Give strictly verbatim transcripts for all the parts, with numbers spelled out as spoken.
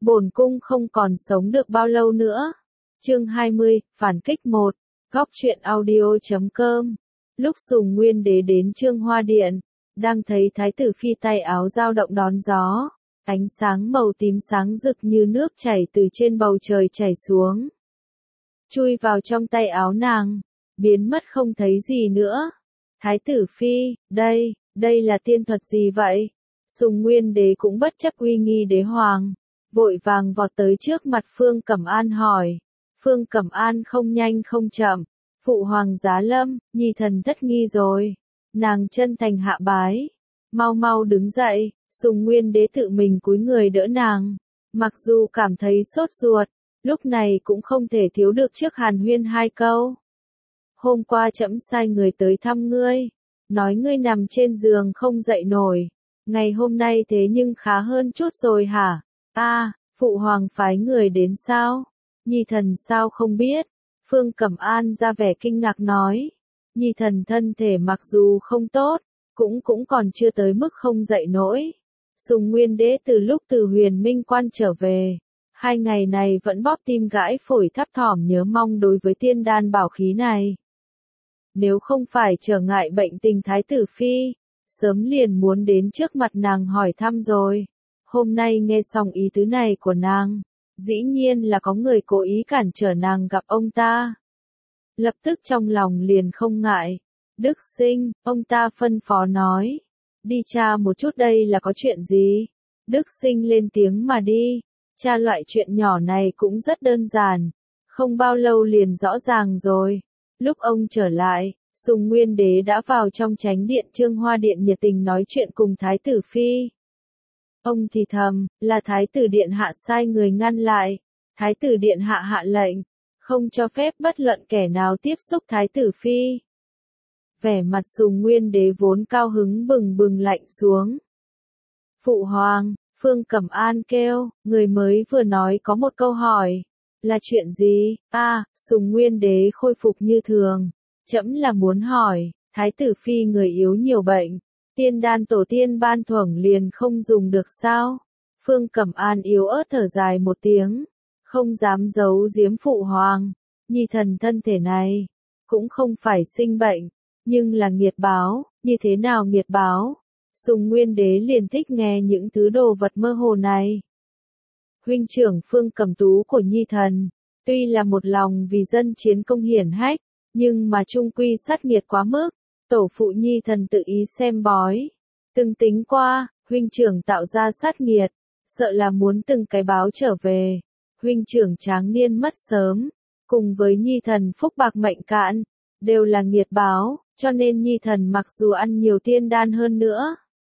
bổn cung không còn sống được bao lâu nữa. Chương hai mươi, phản kích một, góc truyện audio chấm com. Lúc Sùng Nguyên Đế đến Trương Hoa Điện, đang thấy thái tử phi tay áo dao động đón gió, ánh sáng màu tím sáng rực như nước chảy từ trên bầu trời chảy xuống, chui vào trong tay áo nàng, biến mất không thấy gì nữa. Thái tử phi, đây, đây là tiên thuật gì vậy? Sùng Nguyên Đế cũng bất chấp uy nghi đế hoàng, vội vàng vọt tới trước mặt Phương Cẩm An hỏi. Phương Cẩm An không nhanh không chậm, phụ hoàng giá lâm, nhi thần thất nghi rồi. Nàng chân thành hạ bái, mau mau đứng dậy. Sùng Nguyên Đế tự mình cúi người đỡ nàng, mặc dù cảm thấy sốt ruột, lúc này cũng không thể thiếu được trước hàn huyên hai câu. Hôm qua trẫm sai người tới thăm ngươi, nói ngươi nằm trên giường không dậy nổi, ngày hôm nay thế nhưng khá hơn chút rồi hả? A, à, phụ hoàng phái người đến sao? Nhi thần sao không biết? Phương Cẩm An ra vẻ kinh ngạc nói, nhi thần thân thể mặc dù không tốt, cũng cũng còn chưa tới mức không dậy nổi. Sùng Nguyên Đế từ lúc từ Huyền Minh Quan trở về, hai ngày này vẫn bóp tim gãi phổi thấp thỏm nhớ mong đối với tiên đan bảo khí này. Nếu không phải trở ngại bệnh tình thái tử phi, sớm liền muốn đến trước mặt nàng hỏi thăm rồi. Hôm nay nghe xong ý tứ này của nàng, dĩ nhiên là có người cố ý cản trở nàng gặp ông ta. Lập tức trong lòng liền không ngại. Đức Sinh, ông ta phân phó nói, đi tra một chút đây là có chuyện gì. Đức Sinh lên tiếng mà đi, tra loại chuyện nhỏ này cũng rất đơn giản, không bao lâu liền rõ ràng rồi. Lúc ông trở lại, Sùng Nguyên Đế đã vào trong chánh điện Trương Hoa Điện nhiệt tình nói chuyện cùng Thái tử phi. Ông thì thầm, là Thái tử điện hạ sai người ngăn lại, Thái tử điện hạ hạ lệnh, không cho phép bất luận kẻ nào tiếp xúc Thái tử phi. Vẻ mặt Sùng Nguyên Đế vốn cao hứng bừng bừng lạnh xuống. Phụ hoàng, Phương Cẩm An kêu, người mới vừa nói có một câu hỏi. Là chuyện gì? A, à, Sùng Nguyên Đế khôi phục như thường. Trẫm là muốn hỏi, thái tử phi người yếu nhiều bệnh, tiên đan tổ tiên ban thưởng liền không dùng được sao? Phương Cẩm An yếu ớt thở dài một tiếng, không dám giấu giếm phụ hoàng, nhi thần thân thể này cũng không phải sinh bệnh, nhưng là nghiệt báo. Như thế nào nghiệt báo? Sùng Nguyên Đế liền thích nghe những thứ đồ vật mơ hồ này. Huynh trưởng Phương Cẩm Tú của nhi thần, tuy là một lòng vì dân chiến công hiển hách, nhưng mà trung quy sát nghiệt quá mức, tổ phụ nhi thần tự ý xem bói. Từng tính qua, huynh trưởng tạo ra sát nghiệt, sợ là muốn từng cái báo trở về. Huynh trưởng tráng niên mất sớm, cùng với nhi thần phúc bạc mệnh cạn, đều là nghiệt báo, cho nên nhi thần mặc dù ăn nhiều tiên đan hơn nữa,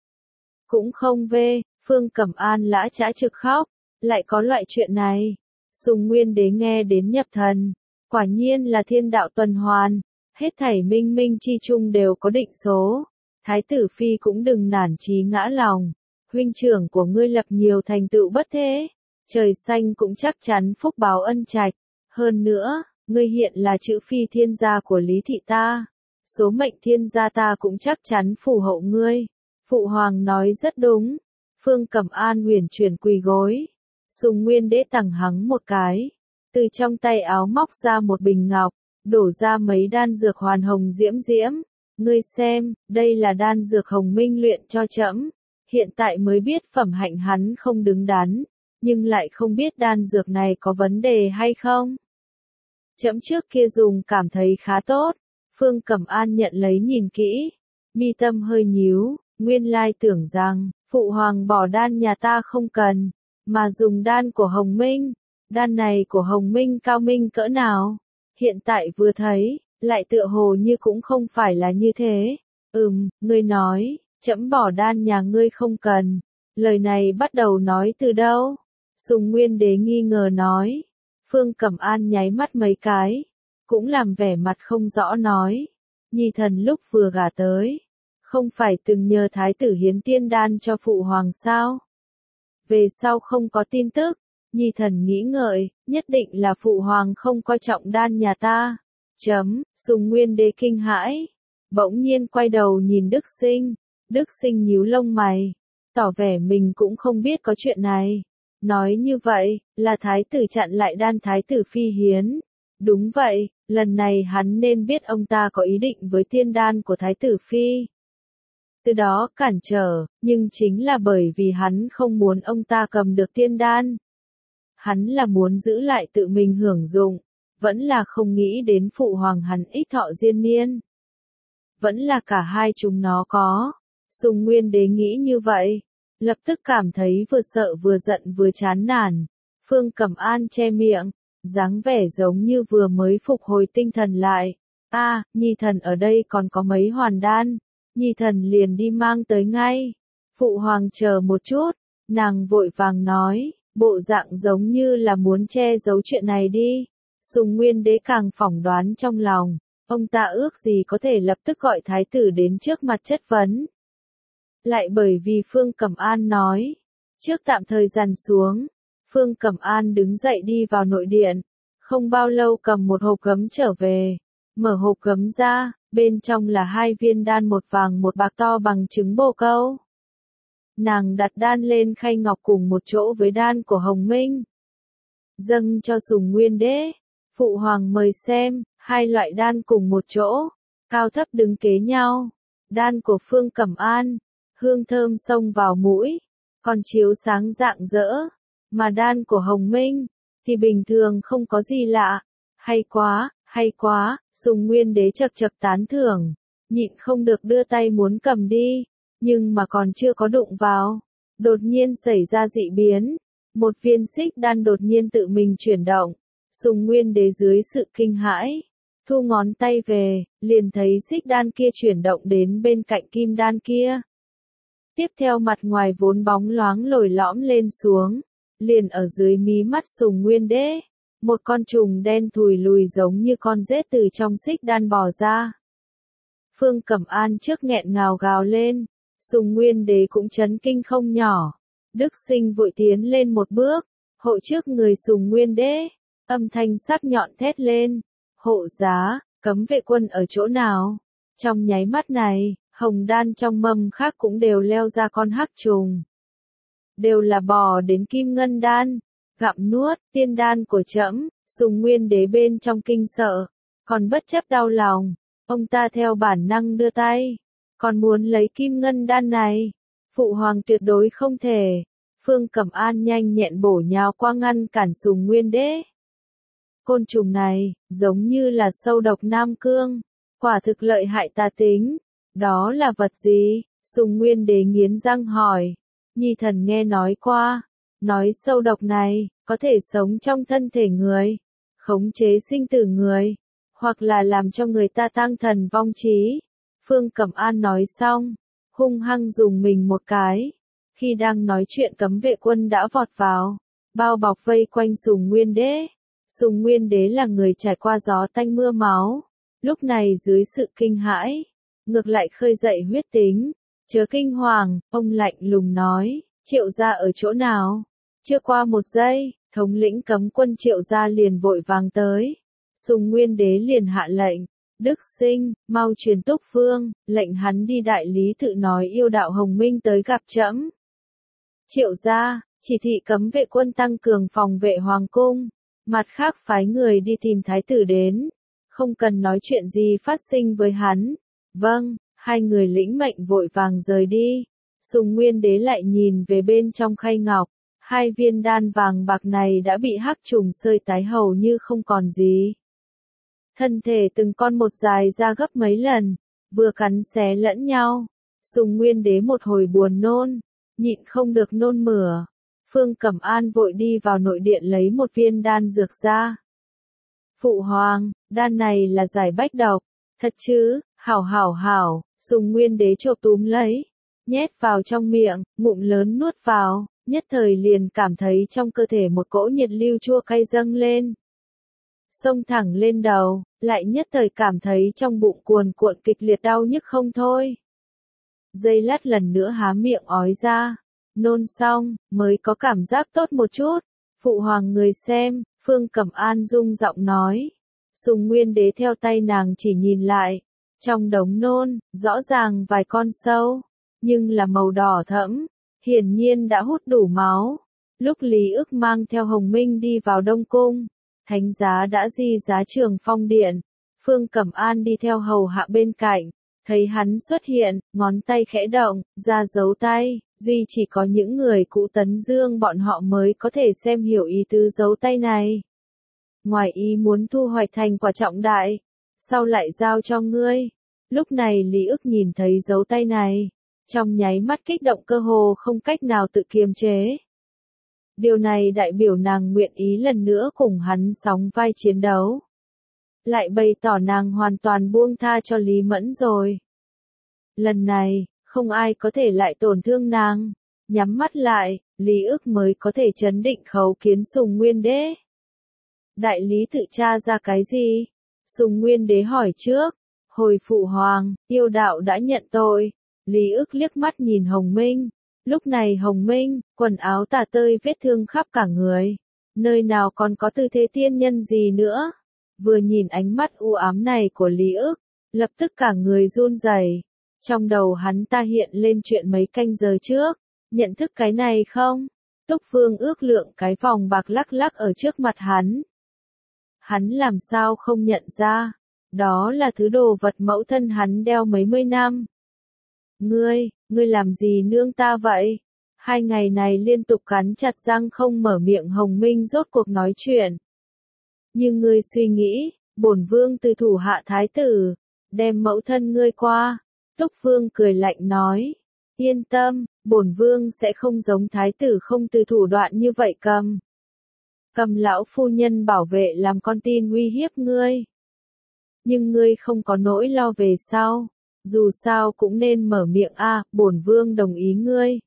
cũng không về. Phương Cẩm An lã chã trực khóc. Lại có loại chuyện này. Sùng Nguyên Đế nghe đến nhập thần, quả nhiên là thiên đạo tuần hoàn, hết thảy minh minh chi chung đều có định số. Thái tử phi cũng đừng nản chí ngã lòng, huynh trưởng của ngươi lập nhiều thành tựu bất thế, trời xanh cũng chắc chắn phúc báo ân trạch. Hơn nữa, ngươi hiện là chữ phi thiên gia của Lý thị ta, số mệnh thiên gia ta cũng chắc chắn phù hộ ngươi. Phụ hoàng nói rất đúng. Phương Cẩm An huyền chuyển quỳ gối. Sùng Nguyên Đế tằng hắng một cái, từ trong tay áo móc ra một bình ngọc, đổ ra mấy đan dược hoàn hồng diễm diễm. Ngươi xem, đây là đan dược Hồng Minh luyện cho trẫm. Hiện tại mới biết phẩm hạnh hắn không đứng đắn, nhưng lại không biết đan dược này có vấn đề hay không. Trẫm trước kia dùng cảm thấy khá tốt. Phương Cẩm An nhận lấy nhìn kỹ, mi tâm hơi nhíu, nguyên lai tưởng rằng phụ hoàng bỏ đan nhà ta không cần, mà dùng đan của Hồng Minh. Đan này của Hồng Minh cao minh cỡ nào? Hiện tại vừa thấy, lại tựa hồ như cũng không phải là như thế. Ừm, ngươi nói, trẫm bỏ đan nhà ngươi không cần. Lời này bắt đầu nói từ đâu? Sùng Nguyên Đế nghi ngờ nói. Phương Cẩm An nháy mắt mấy cái, cũng làm vẻ mặt không rõ nói. Nhi thần lúc vừa gả tới, không phải từng nhờ thái tử hiến tiên đan cho phụ hoàng sao? Về sau không có tin tức, nhi thần nghĩ ngợi, nhất định là phụ hoàng không coi trọng đan nhà ta. Chấm, Sùng Nguyên Đế kinh hãi, bỗng nhiên quay đầu nhìn Đức Sinh. Đức Sinh nhíu lông mày, tỏ vẻ mình cũng không biết có chuyện này. Nói như vậy, là thái tử chặn lại đan thái tử phi hiến. Đúng vậy, lần này hắn nên biết ông ta có ý định với tiên đan của thái tử phi. Từ đó cản trở, nhưng chính là bởi vì hắn không muốn ông ta cầm được tiên đan. Hắn là muốn giữ lại tự mình hưởng dụng, vẫn là không nghĩ đến phụ hoàng hắn ít thọ diên niên. Vẫn là cả hai chúng nó có. Sùng Nguyên Đế nghĩ như vậy, lập tức cảm thấy vừa sợ vừa giận vừa chán nản. Phương Cẩm An che miệng, dáng vẻ giống như vừa mới phục hồi tinh thần lại. A, à, Nhi thần ở đây còn có mấy hoàn đan, Nhi thần liền đi mang tới ngay. Phụ hoàng chờ một chút, nàng vội vàng nói, bộ dạng giống như là muốn che giấu chuyện này đi. Sùng Nguyên Đế càng phỏng đoán trong lòng, ông ta ước gì có thể lập tức gọi thái tử đến trước mặt chất vấn. Lại bởi vì Phương Cẩm An nói, trước tạm thời dàn xuống, Phương Cẩm An đứng dậy đi vào nội điện, không bao lâu cầm một hộp gấm trở về, mở hộp gấm ra, bên trong là hai viên đan một vàng một bạc to bằng trứng bồ câu. Nàng đặt đan lên khay ngọc cùng một chỗ với đan của Hồng Minh. Dâng cho Sùng Nguyên Đế, phụ hoàng mời xem, hai loại đan cùng một chỗ, cao thấp đứng kế nhau. Đan của Phương Cẩm An, hương thơm xông vào mũi, còn chiếu sáng rạng rỡ, mà đan của Hồng Minh, thì bình thường không có gì lạ. Hay quá, hay quá, Sùng Nguyên Đế chật chật tán thưởng, nhịn không được đưa tay muốn cầm đi, nhưng mà còn chưa có đụng vào, đột nhiên xảy ra dị biến, một viên xích đan đột nhiên tự mình chuyển động, Sùng Nguyên Đế dưới sự kinh hãi, thu ngón tay về, liền thấy xích đan kia chuyển động đến bên cạnh kim đan kia. Tiếp theo mặt ngoài vốn bóng loáng lồi lõm lên xuống, liền ở dưới mí mắt Sùng Nguyên Đế, một con trùng đen thùi lùi giống như con rết từ trong xích đan bò ra. Phương Cẩm An trước nghẹn ngào gào lên, Sùng Nguyên Đế cũng chấn kinh không nhỏ. Đức Sinh vội tiến lên một bước, hộ trước người Sùng Nguyên Đế, âm thanh sắc nhọn thét lên, hộ giá, cấm vệ quân ở chỗ nào? Trong nháy mắt này, hồng đan trong mâm khác cũng đều leo ra con hắc trùng. Đều là bò đến kim ngân đan, gặm nuốt, tiên đan của trẫm. Sùng Nguyên Đế bên trong kinh sợ, còn bất chấp đau lòng, ông ta theo bản năng đưa tay, còn muốn lấy kim ngân đan này. Phụ hoàng tuyệt đối không thể. Phương Cẩm An nhanh nhẹn bổ nhào qua ngăn cản Sùng Nguyên Đế. Côn trùng này, giống như là sâu độc Nam Cương, quả thực lợi hại tà tính. Đó là vật gì? Sùng Nguyên Đế nghiến răng hỏi. Nhi thần nghe nói qua, nói sâu độc này, có thể sống trong thân thể người, khống chế sinh tử người, hoặc là làm cho người ta tang thần vong trí. Phương Cẩm An nói xong, hung hăng dùng mình một cái. Khi đang nói chuyện cấm vệ quân đã vọt vào, bao bọc vây quanh Sùng Nguyên Đế. Sùng Nguyên Đế là người trải qua gió tanh mưa máu, lúc này dưới sự kinh hãi, ngược lại khơi dậy huyết tính. Chớ kinh hoàng, ông lạnh lùng nói, Triệu gia ở chỗ nào? Chưa qua một giây, thống lĩnh cấm quân Triệu gia liền vội vàng tới. Sùng Nguyên Đế liền hạ lệnh, Đức Sinh, mau truyền Túc Phương, lệnh hắn đi đại lý tự nói yêu đạo Hồng Minh tới gặp trẫm. Triệu gia, chỉ thị cấm vệ quân tăng cường phòng vệ hoàng cung, mặt khác phái người đi tìm thái tử đến, không cần nói chuyện gì phát sinh với hắn. Vâng. Hai người lĩnh mệnh vội vàng rời đi. Sùng Nguyên Đế lại nhìn về bên trong khay ngọc, hai viên đan vàng bạc này đã bị hắc trùng sơi tái hầu như không còn gì. Thân thể từng con một dài ra gấp mấy lần, vừa cắn xé lẫn nhau. Sùng Nguyên Đế một hồi buồn nôn, nhịn không được nôn mửa. Phương Cẩm An vội đi vào nội điện lấy một viên đan dược ra. Phụ hoàng, đan này là giải bách độc, thật chứ? Hảo hảo hảo. Sùng Nguyên Đế chộp túm lấy, nhét vào trong miệng, ngụm lớn nuốt vào, nhất thời liền cảm thấy trong cơ thể một cỗ nhiệt lưu chua cay dâng lên. Xông thẳng lên đầu, lại nhất thời cảm thấy trong bụng cuồn cuộn kịch liệt đau nhức không thôi. Giây lát lần nữa há miệng ói ra, nôn xong, mới có cảm giác tốt một chút. Phụ hoàng người xem, Phương Cẩm An rung giọng nói. Sùng Nguyên Đế theo tay nàng chỉ nhìn lại. Trong đống nôn, rõ ràng vài con sâu, nhưng là màu đỏ thẫm, hiển nhiên đã hút đủ máu. Lúc Lý Ức mang theo Hồng Minh đi vào Đông Cung, thánh giá đã di giá Trường Phong Điện, Phương Cẩm An đi theo hầu hạ bên cạnh, thấy hắn xuất hiện, ngón tay khẽ động, ra dấu tay, duy chỉ có những người cũ Tấn Dương bọn họ mới có thể xem hiểu ý tứ dấu tay này. Ngoài ý muốn thu hoạch thành quả trọng đại, sau lại giao cho ngươi. Lúc này Lý Ức nhìn thấy dấu tay này, trong nháy mắt kích động cơ hồ không cách nào tự kiềm chế. Điều này đại biểu nàng nguyện ý lần nữa cùng hắn sóng vai chiến đấu. Lại bày tỏ nàng hoàn toàn buông tha cho Lý Mẫn rồi. Lần này, không ai có thể lại tổn thương nàng. Nhắm mắt lại, Lý Ức mới có thể chấn định khấu kiến Sùng Nguyên Đế. Đại lý tự tra ra cái gì? Sùng Nguyên Đế hỏi trước. Hồi phụ hoàng, yêu đạo đã nhận tội. Lý Ức liếc mắt nhìn Hồng Minh. Lúc này Hồng Minh, quần áo tả tơi vết thương khắp cả người. Nơi nào còn có tư thế tiên nhân gì nữa. Vừa nhìn ánh mắt u ám này của Lý Ức, lập tức cả người run rẩy. Trong đầu hắn ta hiện lên chuyện mấy canh giờ trước. Nhận thức cái này không? Túc Vương ước lượng cái vòng bạc lắc lắc ở trước mặt hắn. Hắn làm sao không nhận ra? Đó là thứ đồ vật mẫu thân hắn đeo mấy mươi năm. Ngươi, ngươi làm gì nương ta vậy? Hai ngày này liên tục cắn chặt răng không mở miệng Hồng Minh rốt cuộc nói chuyện. Nhưng ngươi suy nghĩ, bổn vương từ thủ hạ thái tử, đem mẫu thân ngươi qua. Túc Vương cười lạnh nói, yên tâm, bổn vương sẽ không giống thái tử không từ thủ đoạn như vậy cầm. Cầm lão phu nhân bảo vệ làm con tin uy hiếp ngươi. Nhưng ngươi không có nỗi lo về sau, dù sao cũng nên mở miệng a, bổn vương đồng ý ngươi.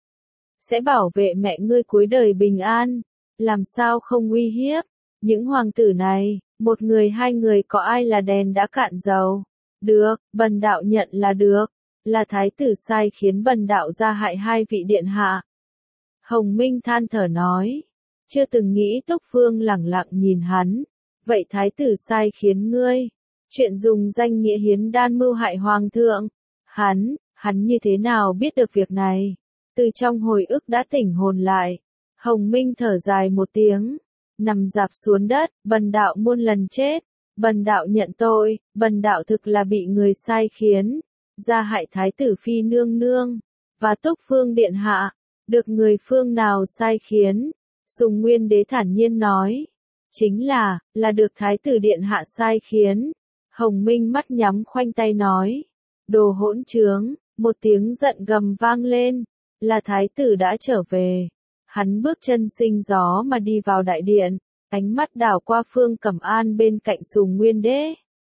Sẽ bảo vệ mẹ ngươi cuối đời bình an, làm sao không uy hiếp. Những hoàng tử này, một người hai người có ai là đèn đã cạn dầu. Được, bần đạo nhận là được, là thái tử sai khiến bần đạo ra hại hai vị điện hạ. Hồng Minh than thở nói, chưa từng nghĩ Túc Vương lẳng lặng nhìn hắn, vậy thái tử sai khiến ngươi, chuyện dùng danh nghĩa hiến đan mưu hại hoàng thượng, hắn, hắn như thế nào biết được việc này, từ trong hồi ức đã tỉnh hồn lại, Hồng Minh thở dài một tiếng, nằm dạp xuống đất, bần đạo muôn lần chết. Bần đạo nhận tội, bần đạo thực là bị người sai khiến, ra hại thái tử phi nương nương, và Túc Phương điện hạ, được người phương nào sai khiến, Sùng Nguyên Đế thản nhiên nói, chính là, là được thái tử điện hạ sai khiến, Hồng Minh mắt nhắm khoanh tay nói, đồ hỗn trướng, một tiếng giận gầm vang lên, là thái tử đã trở về, hắn bước chân sinh gió mà đi vào đại điện. Ánh mắt đảo qua Phương Cẩm An bên cạnh Sùng Nguyên Đế.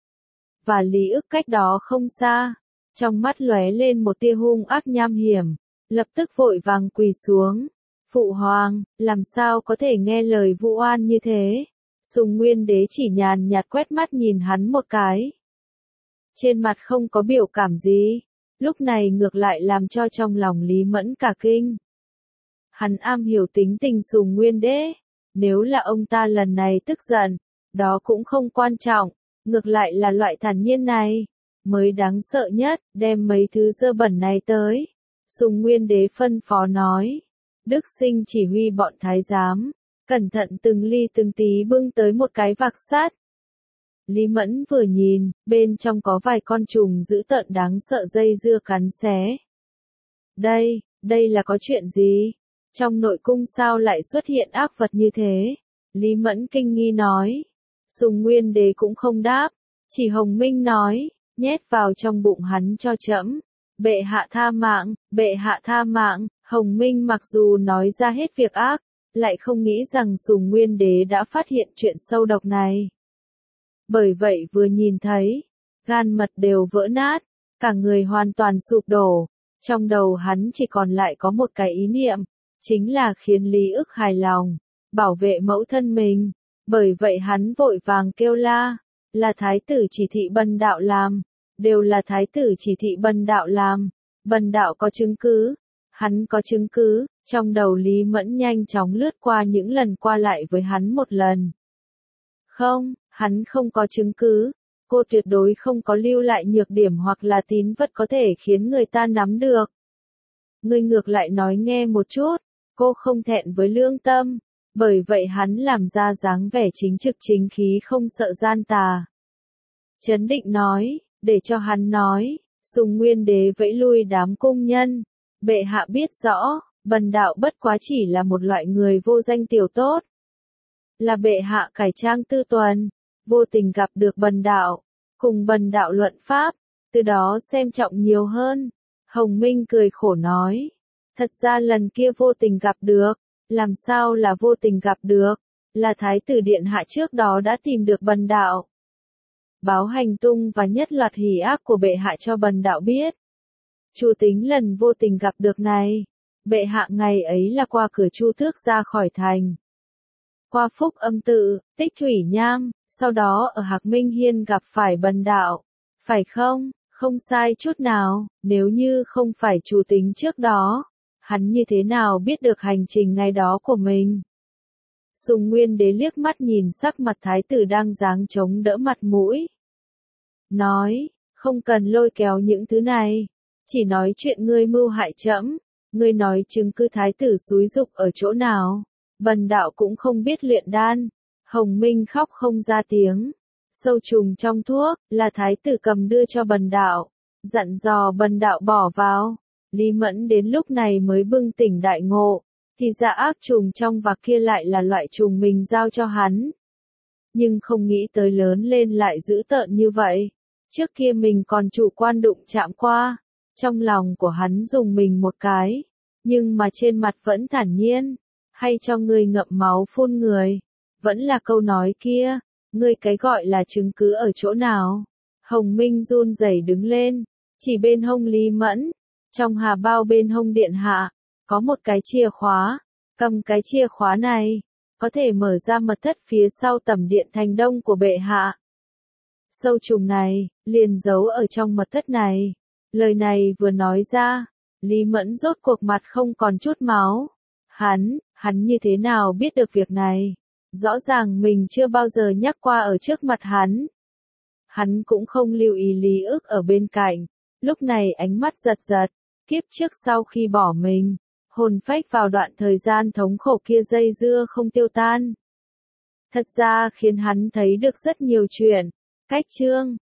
Và Lý Ức cách đó không xa. Trong mắt lóe lên một tia hung ác nham hiểm. Lập tức vội vàng quỳ xuống. Phụ hoàng, làm sao có thể nghe lời vu oan như thế? Sùng Nguyên Đế chỉ nhàn nhạt quét mắt nhìn hắn một cái. Trên mặt không có biểu cảm gì. Lúc này ngược lại làm cho trong lòng Lý Mẫn cả kinh. Hắn am hiểu tính tình Sùng Nguyên Đế. Nếu là ông ta lần này tức giận, đó cũng không quan trọng, ngược lại là loại thản nhiên này, mới đáng sợ nhất, đem mấy thứ dơ bẩn này tới. Sùng Nguyên Đế phân phó nói, Đức Sinh chỉ huy bọn thái giám, cẩn thận từng ly từng tí bưng tới một cái vạc sắt. Lý Mẫn vừa nhìn, bên trong có vài con trùng dữ tợn đáng sợ dây dưa cắn xé. Đây, đây là có chuyện gì? Trong nội cung sao lại xuất hiện ác vật như thế? Lý Mẫn kinh nghi nói. Sùng Nguyên Đế cũng không đáp, chỉ Hồng Minh nói, nhét vào trong bụng hắn cho trẫm. Bệ hạ tha mạng, bệ hạ tha mạng. Hồng Minh mặc dù nói ra hết việc ác, lại không nghĩ rằng Sùng Nguyên Đế đã phát hiện chuyện sâu độc này. Bởi vậy vừa nhìn thấy, gan mật đều vỡ nát, cả người hoàn toàn sụp đổ. Trong đầu hắn chỉ còn lại có một cái ý niệm. Chính là khiến Lý Ức hài lòng, bảo vệ mẫu thân mình, bởi vậy hắn vội vàng kêu la, là thái tử chỉ thị bần đạo làm, đều là thái tử chỉ thị bần đạo làm, bần đạo có chứng cứ, hắn có chứng cứ, trong đầu Lý Mẫn nhanh chóng lướt qua những lần qua lại với hắn một lần. Không, hắn không có chứng cứ, cô tuyệt đối không có lưu lại nhược điểm hoặc là tín vật có thể khiến người ta nắm được. Ngươi ngược lại nói nghe một chút. cô không thẹn với lương tâm, bởi vậy hắn làm ra dáng vẻ chính trực chính khí không sợ gian tà. Chấn định nói, để cho hắn nói, Sùng Nguyên Đế vẫy lui đám cung nhân, bệ hạ biết rõ, bần đạo bất quá chỉ là một loại người vô danh tiểu tốt. Là bệ hạ cải trang tư tuần, vô tình gặp được bần đạo, cùng bần đạo luận pháp, từ đó xem trọng nhiều hơn. Hồng Minh cười khổ nói, thật ra lần kia vô tình gặp được, làm sao là vô tình gặp được, là Thái tử Điện Hạ trước đó đã tìm được bần đạo. Báo hành tung và nhất loạt hỉ ác của bệ hạ cho bần đạo biết. Chu tính lần vô tình gặp được này, bệ hạ ngày ấy là qua cửa Chu Tước ra khỏi thành. Qua Phúc Âm Tự, Tích Thủy Nham, sau đó ở Hạc Minh Hiên gặp phải bần đạo, phải không? Không sai chút nào, nếu như không phải Chu tính trước đó, hắn như thế nào biết được hành trình ngày đó của mình? Sùng Nguyên Đế liếc mắt nhìn sắc mặt thái tử đang giáng chống đỡ mặt mũi. Nói, không cần lôi kéo những thứ này, chỉ nói chuyện ngươi mưu hại trẫm, ngươi nói chứng cứ thái tử xúi dục ở chỗ nào, bần đạo cũng không biết luyện đan. Hồng Minh khóc không ra tiếng. Sâu trùng trong thuốc, là thái tử cầm đưa cho bần đạo, dặn dò bần đạo bỏ vào. Lý Mẫn đến lúc này mới bừng tỉnh đại ngộ, thì ra ác trùng trong vạc kia lại là loại trùng mình giao cho hắn. Nhưng không nghĩ tới lớn lên lại dữ tợn như vậy. Trước kia mình còn chủ quan đụng chạm qua, trong lòng của hắn dùng mình một cái, nhưng mà trên mặt vẫn thản nhiên, hay cho ngươi ngậm máu phun người. Vẫn là câu nói kia, ngươi cái gọi là chứng cứ ở chỗ nào? Hồng Minh run rẩy đứng lên, chỉ bên hông Lý Mẫn, trong hà bao bên hông điện hạ, có một cái chìa khóa, cầm cái chìa khóa này, có thể mở ra mật thất phía sau tẩm điện thành đông của bệ hạ. Sâu trùng này, liền giấu ở trong mật thất này. Lời này vừa nói ra, Lý Mẫn rốt cuộc mặt không còn chút máu. Hắn, hắn như thế nào biết được việc này? Rõ ràng mình chưa bao giờ nhắc qua ở trước mặt hắn. Hắn cũng không lưu ý Lý Ức ở bên cạnh, lúc này ánh mắt giật giật, kiếp trước sau khi bỏ mình, hồn phách vào đoạn thời gian thống khổ kia dây dưa không tiêu tan. Thật ra khiến hắn thấy được rất nhiều chuyện, cách chương,